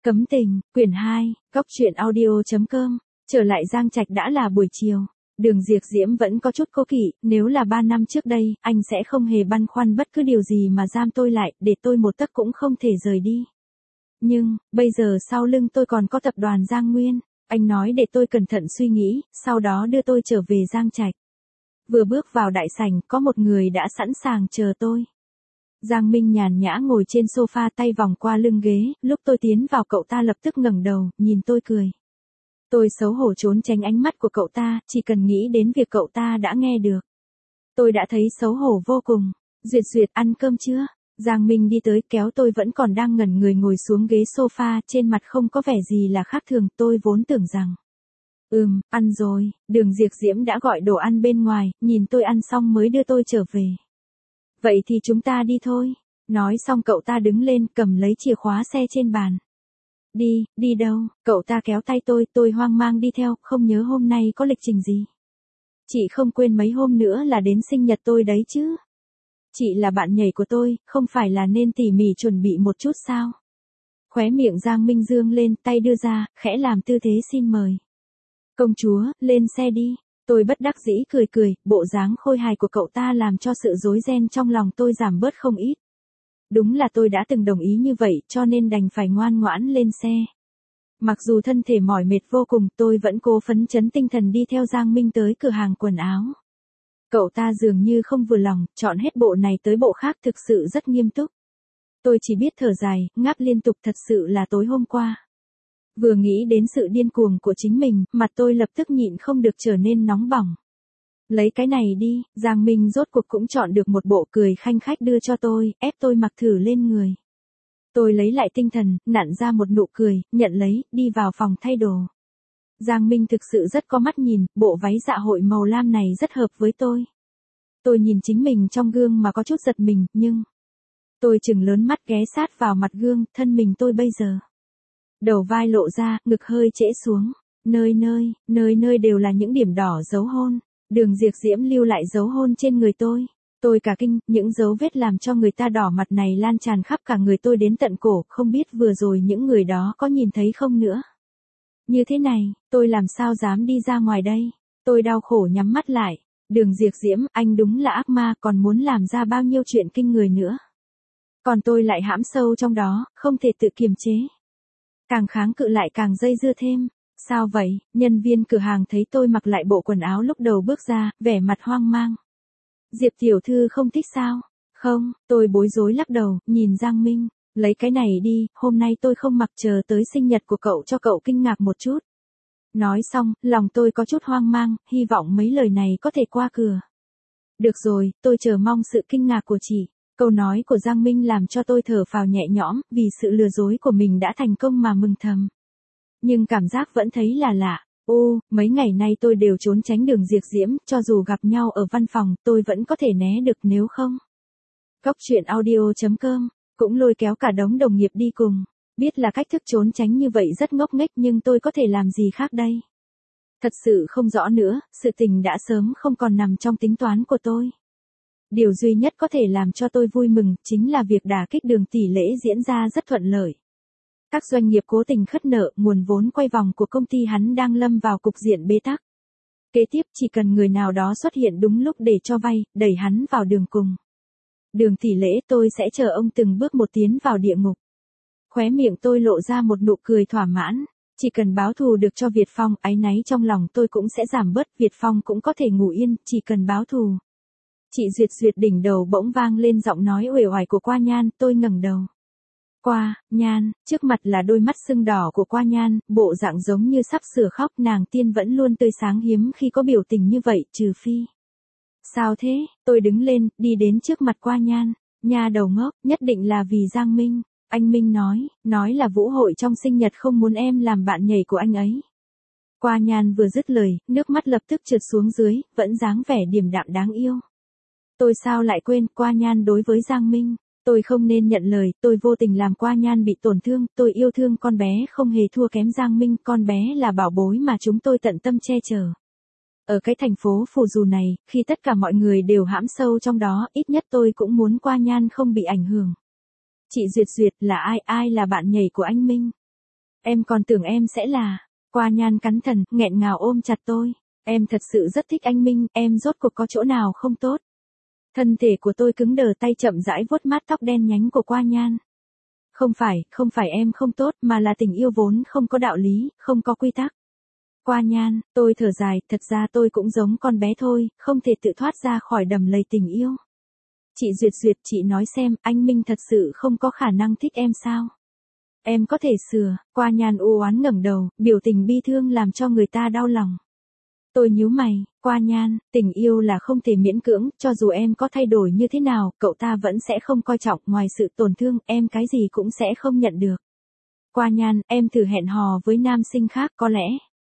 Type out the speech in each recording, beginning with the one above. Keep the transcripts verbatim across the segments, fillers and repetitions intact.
Cấm tình, quyển hai, góc truyện audio.com, trở lại Giang Trạch đã là buổi chiều. Đường Diệp Diễm vẫn có chút cố kỵ, nếu là ba năm trước đây, anh sẽ không hề băn khoăn bất cứ điều gì mà giam tôi lại, để tôi một tấc cũng không thể rời đi. Nhưng, bây giờ sau lưng tôi còn có tập đoàn Giang Nguyên, anh nói để tôi cẩn thận suy nghĩ, sau đó đưa tôi trở về Giang Trạch. Vừa bước vào đại sảnh, có một người đã sẵn sàng chờ tôi. Giang Minh nhàn nhã ngồi trên sofa tay vòng qua lưng ghế, lúc tôi tiến vào cậu ta lập tức ngẩng đầu, nhìn tôi cười. Tôi xấu hổ trốn tránh ánh mắt của cậu ta, chỉ cần nghĩ đến việc cậu ta đã nghe được. Tôi đã thấy xấu hổ vô cùng. Duyệt Duyệt, ăn cơm chưa? Giang Minh đi tới kéo tôi vẫn còn đang ngẩn người ngồi xuống ghế sofa, trên mặt không có vẻ gì là khác thường, tôi vốn tưởng rằng. Ừm, ăn rồi, Đường Diệp Diễm đã gọi đồ ăn bên ngoài, nhìn tôi ăn xong mới đưa tôi trở về. Vậy thì chúng ta đi thôi. Nói xong cậu ta đứng lên cầm lấy chìa khóa xe trên bàn. Đi, đi đâu? Cậu ta kéo tay tôi, tôi hoang mang đi theo, không nhớ hôm nay có lịch trình gì. Chị không quên mấy hôm nữa là đến sinh nhật tôi đấy chứ. Chị là bạn nhảy của tôi, không phải là nên tỉ mỉ chuẩn bị một chút sao? Khóe miệng Giang Minh dương lên, tay đưa ra, khẽ làm tư thế xin mời. Công chúa, lên xe đi. Tôi bất đắc dĩ cười cười, bộ dáng khôi hài của cậu ta làm cho sự rối ren trong lòng tôi giảm bớt không ít. Đúng là tôi đã từng đồng ý như vậy, cho nên đành phải ngoan ngoãn lên xe. Mặc dù thân thể mỏi mệt vô cùng, tôi vẫn cố phấn chấn tinh thần đi theo Giang Minh tới cửa hàng quần áo. Cậu ta dường như không vừa lòng, chọn hết bộ này tới bộ khác, thực sự rất nghiêm túc. Tôi chỉ biết thở dài, ngáp liên tục, thật sự là tối hôm qua. Vừa nghĩ đến sự điên cuồng của chính mình, mặt tôi lập tức nhịn không được trở nên nóng bỏng. Lấy cái này đi, Giang Minh rốt cuộc cũng chọn được một bộ, cười khanh khách đưa cho tôi, ép tôi mặc thử lên người. Tôi lấy lại tinh thần, nặn ra một nụ cười, nhận lấy, đi vào phòng thay đồ. Giang Minh thực sự rất có mắt nhìn, bộ váy dạ hội màu lam này rất hợp với tôi. Tôi nhìn chính mình trong gương mà có chút giật mình, nhưng... Tôi chừng lớn mắt ghé sát vào mặt gương, thân mình tôi bây giờ. Đầu vai lộ ra, ngực hơi trễ xuống. Nơi nơi, nơi nơi đều là những điểm đỏ dấu hôn. Đường Diệp Diễm lưu lại dấu hôn trên người tôi. Tôi cả kinh, những dấu vết làm cho người ta đỏ mặt này lan tràn khắp cả người tôi đến tận cổ, không biết vừa rồi những người đó có nhìn thấy không nữa. Như thế này, tôi làm sao dám đi ra ngoài đây? Tôi đau khổ nhắm mắt lại. Đường Diệp Diễm, anh đúng là ác ma, còn muốn làm ra bao nhiêu chuyện kinh người nữa. Còn tôi lại hãm sâu trong đó, không thể tự kiềm chế. Càng kháng cự lại càng dây dưa thêm. Sao vậy? Nhân viên cửa hàng thấy tôi mặc lại bộ quần áo lúc đầu bước ra, vẻ mặt hoang mang. Diệp tiểu thư không thích sao? Không, tôi bối rối lắc đầu, nhìn Giang Minh. Lấy cái này đi, hôm nay tôi không mặc, chờ tới sinh nhật của cậu cho cậu kinh ngạc một chút. Nói xong, lòng tôi có chút hoang mang, hy vọng mấy lời này có thể qua cửa. Được rồi, tôi chờ mong sự kinh ngạc của chị. Câu nói của Giang Minh làm cho tôi thở phào nhẹ nhõm, vì sự lừa dối của mình đã thành công mà mừng thầm. Nhưng cảm giác vẫn thấy là lạ. Ô, mấy ngày nay tôi đều trốn tránh Đường Diệp Diễm, cho dù gặp nhau ở văn phòng, tôi vẫn có thể né được nếu không. Góc truyện audio.com, cũng lôi kéo cả đống đồng nghiệp đi cùng. Biết là cách thức trốn tránh như vậy rất ngốc nghếch, nhưng tôi có thể làm gì khác đây? Thật sự không rõ nữa, sự tình đã sớm không còn nằm trong tính toán của tôi. Điều duy nhất có thể làm cho tôi vui mừng, chính là việc đả kích Đường tỷ lễ diễn ra rất thuận lợi. Các doanh nghiệp cố tình khất nợ, nguồn vốn quay vòng của công ty hắn đang lâm vào cục diện bế tắc. Kế tiếp chỉ cần người nào đó xuất hiện đúng lúc để cho vay, đẩy hắn vào đường cùng. Đường tỷ lễ, tôi sẽ chờ ông từng bước một tiến vào địa ngục. Khóe miệng tôi lộ ra một nụ cười thỏa mãn. Chỉ cần báo thù được cho Việt Phong, áy náy trong lòng tôi cũng sẽ giảm bớt, Việt Phong cũng có thể ngủ yên, chỉ cần báo thù. Chị Duyệt Duyệt, đỉnh đầu bỗng vang lên giọng nói uể oải của Qua Nhan, tôi ngẩng đầu. Qua Nhan, trước mặt là đôi mắt sưng đỏ của Qua Nhan, bộ dạng giống như sắp sửa khóc, nàng tiên vẫn luôn tươi sáng hiếm khi có biểu tình như vậy, trừ phi. Sao thế? Tôi đứng lên, đi đến trước mặt Qua Nhan. Nha đầu ngốc, nhất định là vì Giang Minh. Anh Minh nói, nói là vũ hội trong sinh nhật không muốn em làm bạn nhảy của anh ấy. Qua Nhan vừa dứt lời, nước mắt lập tức trượt xuống dưới, vẫn dáng vẻ điềm đạm đáng yêu. Tôi sao lại quên, Qua Nhan đối với Giang Minh. Tôi không nên nhận lời, tôi vô tình làm Qua Nhan bị tổn thương, tôi yêu thương con bé không hề thua kém Giang Minh, con bé là bảo bối mà chúng tôi tận tâm che chở. Ở cái thành phố phù du này, khi tất cả mọi người đều hãm sâu trong đó, ít nhất tôi cũng muốn Qua Nhan không bị ảnh hưởng. Chị Duyệt Duyệt, là ai, ai là bạn nhảy của anh Minh? Em còn tưởng em sẽ là. Qua Nhan cắn thần, nghẹn ngào ôm chặt tôi. Em thật sự rất thích anh Minh, em rốt cuộc có chỗ nào không tốt. Thân thể của tôi cứng đờ, tay chậm rãi vuốt mát tóc đen nhánh của Qua Nhan. Không phải, không phải em không tốt, mà là tình yêu vốn không có đạo lý, không có quy tắc. Qua Nhan, tôi thở dài, thật ra tôi cũng giống con bé thôi, không thể tự thoát ra khỏi đầm lầy tình yêu. Chị Duyệt Duyệt, chị nói xem, anh Minh thật sự không có khả năng thích em sao? Em có thể sửa. Qua Nhan u oán ngẩng đầu, biểu tình bi thương làm cho người ta đau lòng. Tôi nhíu mày, Qua Nhan, tình yêu là không thể miễn cưỡng, cho dù em có thay đổi như thế nào, cậu ta vẫn sẽ không coi trọng, ngoài sự tổn thương, em cái gì cũng sẽ không nhận được. Qua Nhan, em thử hẹn hò với nam sinh khác có lẽ.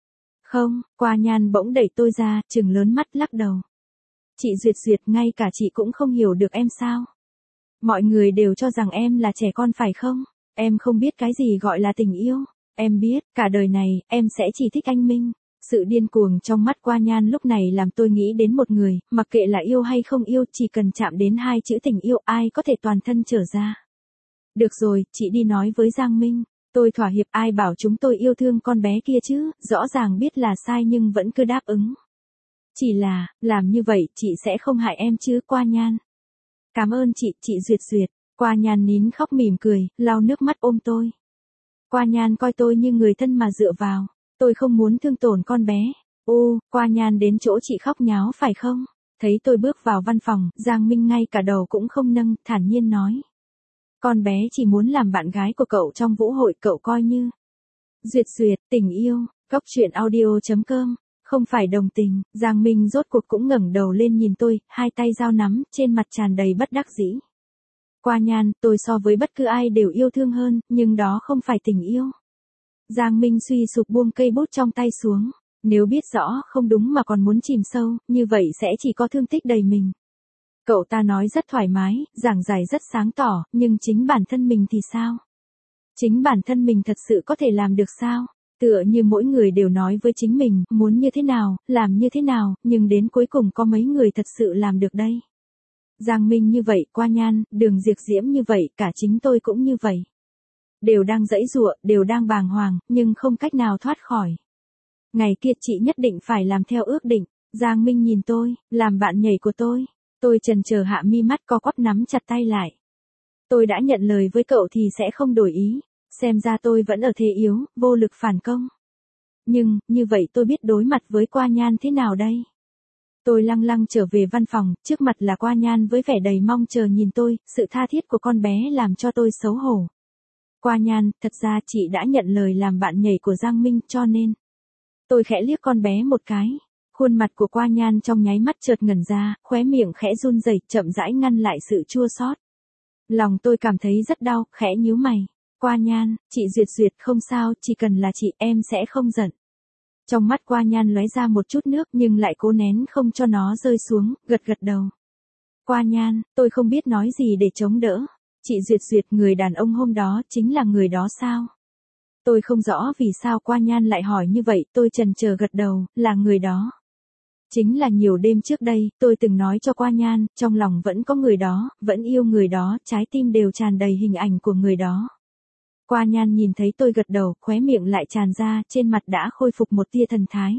Không, Qua Nhan bỗng đẩy tôi ra, trừng lớn mắt lắc đầu. Chị Duyệt Duyệt, ngay cả chị cũng không hiểu được em sao? Mọi người đều cho rằng em là trẻ con phải không? Em không biết cái gì gọi là tình yêu. Em biết, cả đời này, em sẽ chỉ thích anh Minh. Sự điên cuồng trong mắt Qua Nhan lúc này làm tôi nghĩ đến một người, mặc kệ là yêu hay không yêu, chỉ cần chạm đến hai chữ tình yêu, ai có thể toàn thân trở ra. Được rồi, chị đi nói với Giang Minh. Tôi thỏa hiệp, ai bảo chúng tôi yêu thương con bé kia chứ, rõ ràng biết là sai nhưng vẫn cứ đáp ứng. Chỉ là, làm như vậy, chị sẽ không hại em chứ, Qua Nhan. Cảm ơn chị, chị Duyệt Duyệt. Qua Nhan nín khóc mỉm cười, lau nước mắt ôm tôi. Qua Nhan coi tôi như người thân mà dựa vào. Tôi không muốn thương tổn con bé. Ô, Qua Nhan đến chỗ chị khóc nháo phải không? Thấy tôi bước vào văn phòng, Giang Minh ngay cả đầu cũng không nâng, thản nhiên nói. Con bé chỉ muốn làm bạn gái của cậu trong vũ hội, cậu coi như. Duyệt Duyệt, tình yêu, góc truyện audio chấm com. Không phải đồng tình, Giang Minh rốt cuộc cũng ngẩng đầu lên nhìn tôi, hai tay giao nắm, trên mặt tràn đầy bất đắc dĩ. Qua Nhan, tôi so với bất cứ ai đều yêu thương hơn, nhưng đó không phải tình yêu. Giang Minh suy sụp buông cây bút trong tay xuống. Nếu biết rõ không đúng mà còn muốn chìm sâu, như vậy sẽ chỉ có thương tích đầy mình. Cậu ta nói rất thoải mái, giảng giải rất sáng tỏ, nhưng chính bản thân mình thì sao? Chính bản thân mình thật sự có thể làm được sao? Tựa như mỗi người đều nói với chính mình, muốn như thế nào, làm như thế nào, nhưng đến cuối cùng có mấy người thật sự làm được đây. Giang Minh như vậy, Qua Nhan, Đường Diệp Diễm như vậy, cả chính tôi cũng như vậy. Đều đang giãy giụa, đều đang bàng hoàng, nhưng không cách nào thoát khỏi. Ngày kia chị nhất định phải làm theo ước định. Giang Minh nhìn tôi, làm bạn nhảy của tôi. Tôi chần chờ hạ mi mắt co quắp nắm chặt tay lại. Tôi đã nhận lời với cậu thì sẽ không đổi ý. Xem ra tôi vẫn ở thế yếu, vô lực phản công. Nhưng, như vậy tôi biết đối mặt với Qua Nhan thế nào đây? Tôi lăng lăng trở về văn phòng, trước mặt là Qua Nhan với vẻ đầy mong chờ nhìn tôi, sự tha thiết của con bé làm cho tôi xấu hổ. Qua Nhan, thật ra chị đã nhận lời làm bạn nhảy của Giang Minh, cho nên. Tôi khẽ liếc con bé một cái. Khuôn mặt của Qua Nhan trong nháy mắt chợt ngẩn ra, khóe miệng khẽ run rẩy, chậm rãi ngăn lại sự chua xót. Lòng tôi cảm thấy rất đau, khẽ nhíu mày. Qua Nhan, chị Duyệt Duyệt, không sao, chỉ cần là chị, em sẽ không giận. Trong mắt Qua Nhan lóe ra một chút nước nhưng lại cố nén không cho nó rơi xuống, gật gật đầu. Qua Nhan, tôi không biết nói gì để chống đỡ. Chị Duyệt Duyệt, người đàn ông hôm đó chính là người đó sao? Tôi không rõ vì sao Qua Nhan lại hỏi như vậy, tôi chần chờ gật đầu, là người đó. Chính là nhiều đêm trước đây, tôi từng nói cho Qua Nhan, trong lòng vẫn có người đó, vẫn yêu người đó, trái tim đều tràn đầy hình ảnh của người đó. Qua Nhan nhìn thấy tôi gật đầu, khóe miệng lại tràn ra, trên mặt đã khôi phục một tia thần thái.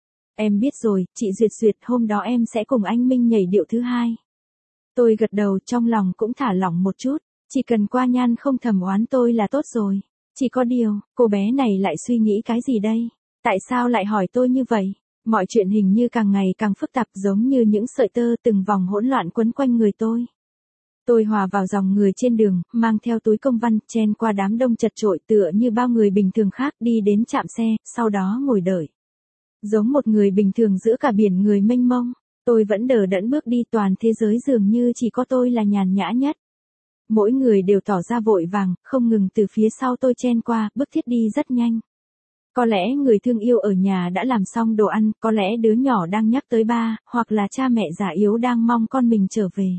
Em biết rồi, chị Duyệt Duyệt, hôm đó em sẽ cùng anh Minh nhảy điệu thứ hai. Tôi gật đầu, trong lòng cũng thả lỏng một chút, chỉ cần Qua Nhan không thầm oán tôi là tốt rồi. Chỉ có điều, cô bé này lại suy nghĩ cái gì đây? Tại sao lại hỏi tôi như vậy? Mọi chuyện hình như càng ngày càng phức tạp, giống như những sợi tơ từng vòng hỗn loạn quấn quanh người tôi. Tôi hòa vào dòng người trên đường, mang theo túi công văn, chen qua đám đông chật chội, tựa như bao người bình thường khác, đi đến trạm xe, sau đó ngồi đợi. Giống một người bình thường giữa cả biển người mênh mông, tôi vẫn đờ đẫn bước đi, toàn thế giới dường như chỉ có tôi là nhàn nhã nhất. Mỗi người đều tỏ ra vội vàng, không ngừng từ phía sau tôi chen qua, bước thiết đi rất nhanh. Có lẽ người thương yêu ở nhà đã làm xong đồ ăn, có lẽ đứa nhỏ đang nhắc tới ba, hoặc là cha mẹ già yếu đang mong con mình trở về.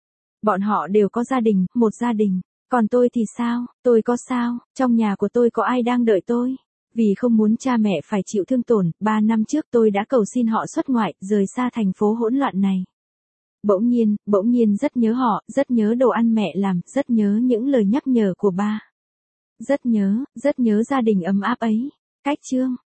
Bọn họ đều có gia đình, một gia đình. Còn tôi thì sao? Tôi có sao? Trong nhà của tôi có ai đang đợi tôi? Vì không muốn cha mẹ phải chịu thương tổn, ba năm trước tôi đã cầu xin họ xuất ngoại, rời xa thành phố hỗn loạn này. Bỗng nhiên, bỗng nhiên rất nhớ họ, rất nhớ đồ ăn mẹ làm, rất nhớ những lời nhắc nhở của ba. Rất nhớ, rất nhớ gia đình ấm áp ấy. Cách chương